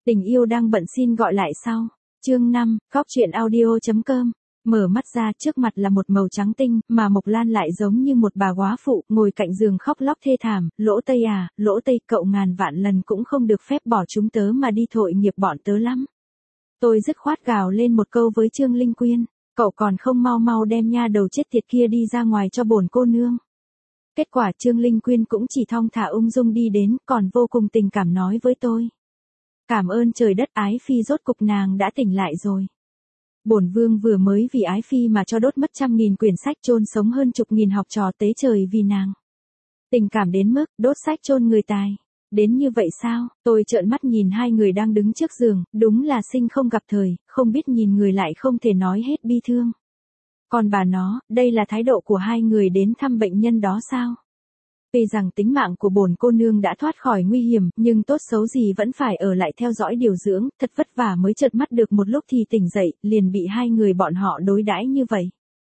Tình yêu đang bận xin gọi lại sau. Chương 5, Góc truyện audio.com. Mở mắt ra, trước mặt là một màu trắng tinh, mà Mộc Lan lại giống như một bà góa phụ, ngồi cạnh giường khóc lóc thê thảm. Lỗ Tây à, Lỗ Tây, cậu ngàn vạn lần cũng không được phép bỏ chúng tớ mà đi thội nghiệp bọn tớ lắm. Tôi dứt khoát gào lên một câu với Trương Linh Quyên, cậu còn không mau mau đem nha đầu chết tiệt kia đi ra ngoài cho bổn cô nương. Kết quả Trương Linh Quyên cũng chỉ thong thả ung dung đi đến, còn vô cùng tình cảm nói với tôi. Cảm ơn trời đất, Ái Phi rốt cục nàng đã tỉnh lại rồi. Bổn vương vừa mới vì Ái Phi mà cho đốt mất 100.000 quyển sách, chôn sống hơn chục nghìn học trò tế trời vì nàng. Tình cảm đến mức đốt sách chôn người tài. Đến như vậy sao? Tôi trợn mắt nhìn hai người đang đứng trước giường, đúng là sinh không gặp thời, không biết nhìn người lại không thể nói hết bi thương. Còn bà nó, đây là thái độ của hai người đến thăm bệnh nhân đó sao? Tuy rằng tính mạng của bổn cô nương đã thoát khỏi nguy hiểm, nhưng tốt xấu gì vẫn phải ở lại theo dõi điều dưỡng, thật vất vả mới chợt mắt được một lúc thì tỉnh dậy, liền bị hai người bọn họ đối đãi như vậy.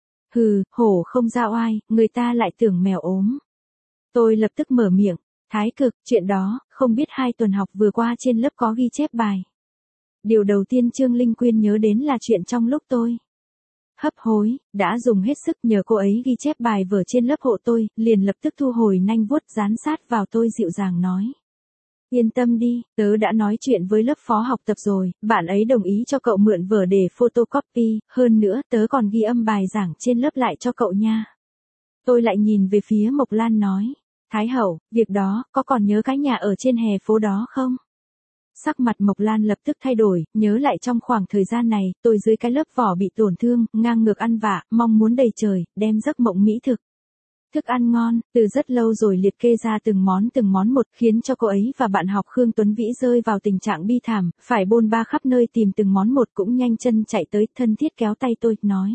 Hừ, hổ không ra oai, người ta lại tưởng mèo ốm. Tôi lập tức mở miệng, Thái Cực, chuyện đó, không biết 2 tuần học vừa qua trên lớp có ghi chép bài. Điều đầu tiên Trương Linh Quyên nhớ đến là chuyện trong lúc tôi hấp hối, đã dùng hết sức nhờ cô ấy ghi chép bài vở trên lớp hộ tôi, liền lập tức thu hồi nanh vuốt dán sát vào tôi dịu dàng nói. Yên tâm đi, tớ đã nói chuyện với lớp phó học tập rồi, bạn ấy đồng ý cho cậu mượn vở để photocopy, hơn nữa tớ còn ghi âm bài giảng trên lớp lại cho cậu nha. Tôi lại nhìn về phía Mộc Lan nói, Thái Hậu, việc đó, có còn nhớ cái nhà ở trên hè phố đó không? Sắc mặt Mộc Lan lập tức thay đổi, nhớ lại trong khoảng thời gian này, tôi dưới cái lớp vỏ bị tổn thương, ngang ngược ăn vạ, mong muốn đầy trời, đem giấc mộng mỹ thực. Thức ăn ngon, từ rất lâu rồi liệt kê ra từng món một, khiến cho cô ấy và bạn học Khương Tuấn Vĩ rơi vào tình trạng bi thảm, phải bôn ba khắp nơi tìm từng món một, cũng nhanh chân chạy tới, thân thiết kéo tay tôi, nói.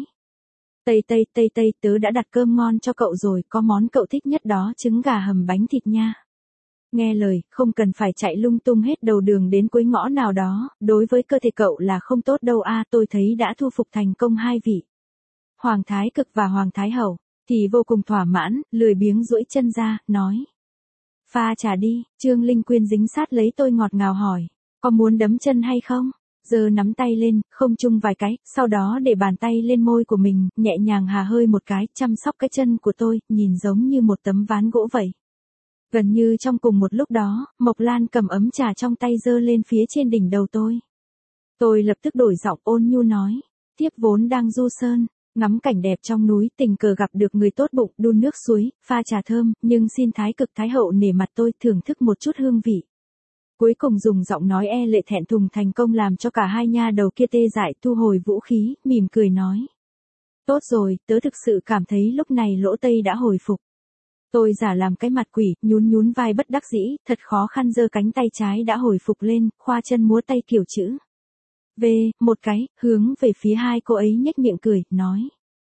Tây, tớ đã đặt cơm ngon cho cậu rồi, có món cậu thích nhất đó, trứng gà hầm bánh thịt nha. Nghe lời, không cần phải chạy lung tung hết đầu đường đến cuối ngõ nào đó, đối với cơ thể cậu là không tốt đâu a. Tôi thấy đã thu phục thành công hai vị. Hoàng Thái Cực và Hoàng Thái Hậu, thì vô cùng thỏa mãn, lười biếng duỗi chân ra, nói. Pha trà đi, Trương Linh Quyên dính sát lấy tôi ngọt ngào hỏi, có muốn đấm chân hay không? Giờ nắm tay lên, không chung vài cái, sau đó để bàn tay lên môi của mình, nhẹ nhàng hà hơi một cái, chăm sóc cái chân của tôi, nhìn giống như một tấm ván gỗ vậy. Gần như trong cùng một lúc đó, Mộc Lan cầm ấm trà trong tay giơ lên phía trên đỉnh đầu tôi. Tôi lập tức đổi giọng ôn nhu nói, tiếp vốn đang du sơn, ngắm cảnh đẹp trong núi, tình cờ gặp được người tốt bụng, đun nước suối, pha trà thơm, nhưng xin Thái Cực Thái Hậu nể mặt tôi thưởng thức một chút hương vị. Cuối cùng dùng giọng nói e lệ thẹn thùng thành công làm cho cả hai nha đầu kia tê dại, thu hồi vũ khí, mỉm cười nói. Tốt rồi, tớ thực sự cảm thấy lúc này Lỗ Tây đã hồi phục. Tôi giả làm cái mặt quỷ, nhún vai bất đắc dĩ, thật khó khăn giơ cánh tay trái đã hồi phục lên, khoa chân múa tay kiểu chữ V, một cái, hướng về phía hai cô ấy nhếch miệng cười, nói.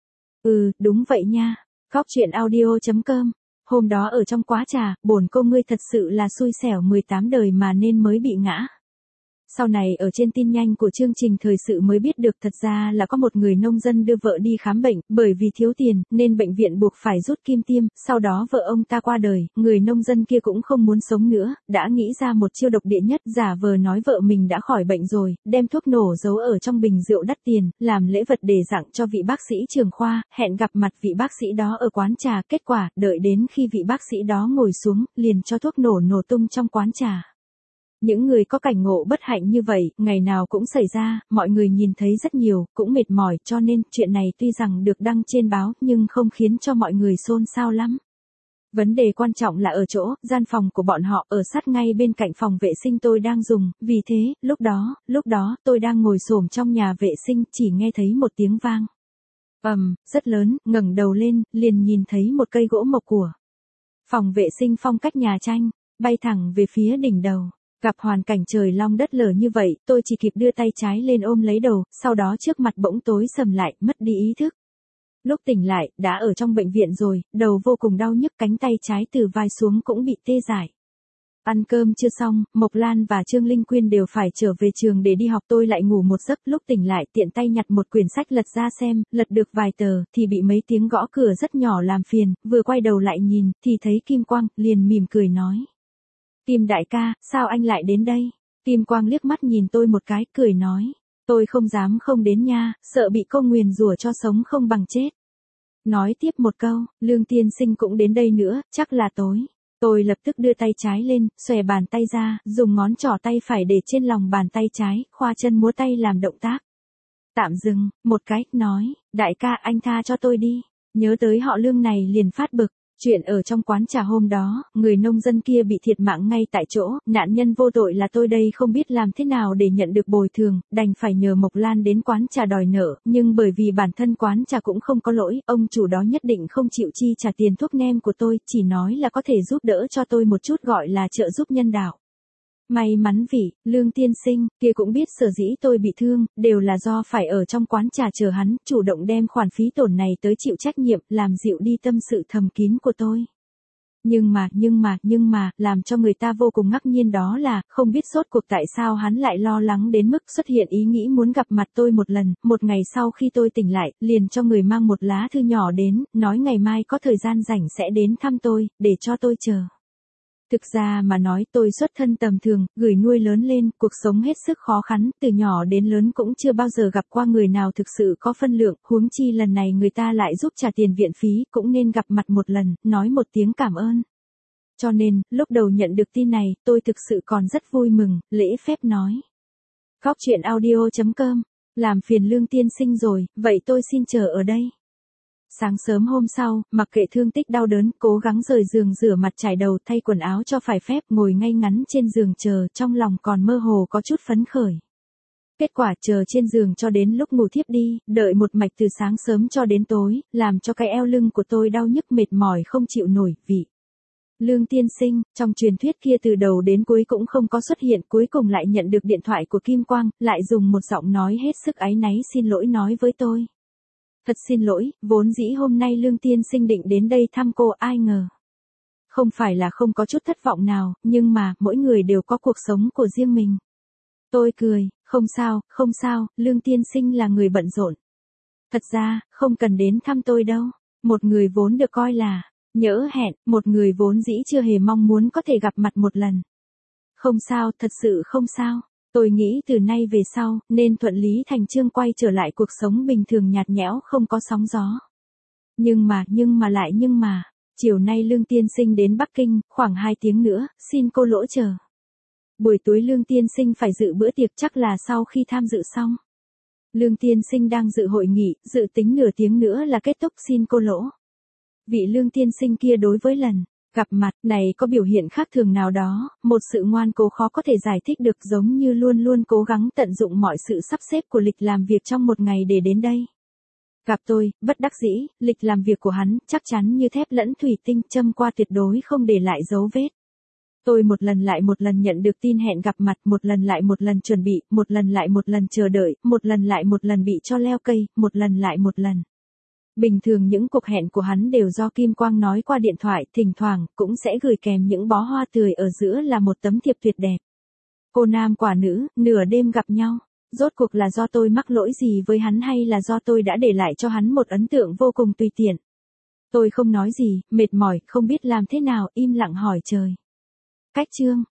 Đúng vậy nha. Góc truyện audio.com. Hôm đó ở trong quá trà, bổn cô ngươi thật sự là xui xẻo 18 đời mà nên mới bị ngã. Sau này ở trên tin nhanh của chương trình thời sự mới biết được thật ra là có một người nông dân đưa vợ đi khám bệnh, bởi vì thiếu tiền, nên bệnh viện buộc phải rút kim tiêm, sau đó vợ ông ta qua đời, người nông dân kia cũng không muốn sống nữa, đã nghĩ ra một chiêu độc địa nhất, giả vờ nói vợ mình đã khỏi bệnh rồi, đem thuốc nổ giấu ở trong bình rượu đắt tiền, làm lễ vật để tặng cho vị bác sĩ trưởng khoa, hẹn gặp mặt vị bác sĩ đó ở quán trà, kết quả, đợi đến khi vị bác sĩ đó ngồi xuống, liền cho thuốc nổ tung trong quán trà. Những người có cảnh ngộ bất hạnh như vậy, ngày nào cũng xảy ra, mọi người nhìn thấy rất nhiều, cũng mệt mỏi, cho nên, chuyện này tuy rằng được đăng trên báo, nhưng không khiến cho mọi người xôn xao lắm. Vấn đề quan trọng là ở chỗ, gian phòng của bọn họ ở sát ngay bên cạnh phòng vệ sinh tôi đang dùng, vì thế, lúc đó, tôi đang ngồi xổm trong nhà vệ sinh, chỉ nghe thấy một tiếng vang. Rất lớn, ngẩng đầu lên, liền nhìn thấy một cây gỗ mộc của phòng vệ sinh phong cách nhà tranh, bay thẳng về phía đỉnh đầu. Gặp hoàn cảnh trời long đất lở như vậy, tôi chỉ kịp đưa tay trái lên ôm lấy đầu, sau đó trước mặt bỗng tối sầm lại, mất đi ý thức. Lúc tỉnh lại, đã ở trong bệnh viện rồi, đầu vô cùng đau nhức, cánh tay trái từ vai xuống cũng bị tê dại. Ăn cơm chưa xong, Mộc Lan và Trương Linh Quyên đều phải trở về trường để đi học, tôi lại ngủ một giấc, lúc tỉnh lại tiện tay nhặt một quyển sách lật ra xem, lật được vài tờ, thì bị mấy tiếng gõ cửa rất nhỏ làm phiền, vừa quay đầu lại nhìn, thì thấy Kim Quang, liền mỉm cười nói. Kim đại ca, sao anh lại đến đây? Kim Quang liếc mắt nhìn tôi một cái, cười nói. Tôi không dám không đến nha, sợ bị cô nguyền rủa cho sống không bằng chết. Nói tiếp một câu, Lương tiên sinh cũng đến đây nữa, chắc là tối. Tôi lập tức đưa tay trái lên, xòe bàn tay ra, dùng ngón trỏ tay phải để trên lòng bàn tay trái, khoa chân múa tay làm động tác. Tạm dừng, một cái, nói, đại ca anh tha cho tôi đi. Nhớ tới họ Lương này liền phát bực. Chuyện ở trong quán trà hôm đó, người nông dân kia bị thiệt mạng ngay tại chỗ, nạn nhân vô tội là tôi đây không biết làm thế nào để nhận được bồi thường, đành phải nhờ Mộc Lan đến quán trà đòi nợ, nhưng bởi vì bản thân quán trà cũng không có lỗi, ông chủ đó nhất định không chịu chi trả tiền thuốc nem của tôi, chỉ nói là có thể giúp đỡ cho tôi một chút gọi là trợ giúp nhân đạo. May mắn vì, Lương tiên sinh, kia cũng biết sở dĩ tôi bị thương, đều là do phải ở trong quán trà chờ hắn, chủ động đem khoản phí tổn này tới chịu trách nhiệm, làm dịu đi tâm sự thầm kín của tôi. Nhưng mà, làm cho người ta vô cùng ngạc nhiên đó là, không biết rốt cuộc tại sao hắn lại lo lắng đến mức xuất hiện ý nghĩ muốn gặp mặt tôi một lần, một ngày sau khi tôi tỉnh lại, liền cho người mang một lá thư nhỏ đến, nói ngày mai có thời gian rảnh sẽ đến thăm tôi, để cho tôi chờ. Thực ra mà nói tôi xuất thân tầm thường, gửi nuôi lớn lên, cuộc sống hết sức khó khăn, từ nhỏ đến lớn cũng chưa bao giờ gặp qua người nào thực sự có phân lượng, huống chi lần này người ta lại giúp trả tiền viện phí, cũng nên gặp mặt một lần, nói một tiếng cảm ơn. Cho nên, lúc đầu nhận được tin này, tôi thực sự còn rất vui mừng, lễ phép nói. Góc chuyện audio.com, làm phiền Lương tiên sinh rồi, vậy tôi xin chờ ở đây. Sáng sớm hôm sau, mặc kệ thương tích đau đớn, cố gắng rời giường rửa mặt trải đầu thay quần áo cho phải phép ngồi ngay ngắn trên giường chờ, trong lòng còn mơ hồ có chút phấn khởi. Kết quả chờ trên giường cho đến lúc ngủ thiếp đi, đợi một mạch từ sáng sớm cho đến tối, làm cho cái eo lưng của tôi đau nhức mệt mỏi không chịu nổi, vị. Lương tiên sinh, trong truyền thuyết kia từ đầu đến cuối cũng không có xuất hiện, cuối cùng lại nhận được điện thoại của Kim Quang, lại dùng một giọng nói hết sức áy náy xin lỗi nói với tôi. Thật xin lỗi, vốn dĩ hôm nay Lương tiên sinh định đến đây thăm cô, ai ngờ. Không phải là không có chút thất vọng nào, nhưng mà, mỗi người đều có cuộc sống của riêng mình. Tôi cười, không sao, Lương tiên sinh là người bận rộn. Thật ra, không cần đến thăm tôi đâu. Một người vốn được coi là nhỡ hẹn, một người vốn dĩ chưa hề mong muốn có thể gặp mặt một lần. Không sao, thật sự không sao. Tôi nghĩ từ nay về sau, nên thuận lý thành chương quay trở lại cuộc sống bình thường nhạt nhẽo không có sóng gió. Nhưng mà, chiều nay Lương tiên sinh đến Bắc Kinh, khoảng 2 tiếng nữa, xin cô lỗ chờ. Buổi tối Lương tiên sinh phải dự bữa tiệc chắc là sau khi tham dự xong. Lương tiên sinh đang dự hội nghị, dự tính nửa tiếng nữa là kết thúc, xin cô lỗ. Vị Lương tiên sinh kia đối với lần gặp mặt này có biểu hiện khác thường nào đó, một sự ngoan cố khó có thể giải thích được, giống như luôn luôn cố gắng tận dụng mọi sự sắp xếp của lịch làm việc trong một ngày để đến đây. Gặp tôi, bất đắc dĩ, lịch làm việc của hắn chắc chắn như thép lẫn thủy tinh, châm qua tuyệt đối không để lại dấu vết. Tôi một lần lại một lần nhận được tin hẹn gặp mặt, một lần lại một lần chuẩn bị, một lần lại một lần chờ đợi, một lần lại một lần bị cho leo cây, một lần lại một lần. Bình thường những cuộc hẹn của hắn đều do Kim Quang nói qua điện thoại, thỉnh thoảng cũng sẽ gửi kèm những bó hoa tươi, ở giữa là một tấm thiệp tuyệt đẹp. Cô nam quả nữ, nửa đêm gặp nhau. Rốt cuộc là do tôi mắc lỗi gì với hắn hay là do tôi đã để lại cho hắn một ấn tượng vô cùng tùy tiện. Tôi không nói gì, mệt mỏi, không biết làm thế nào, im lặng hỏi trời. Cách chương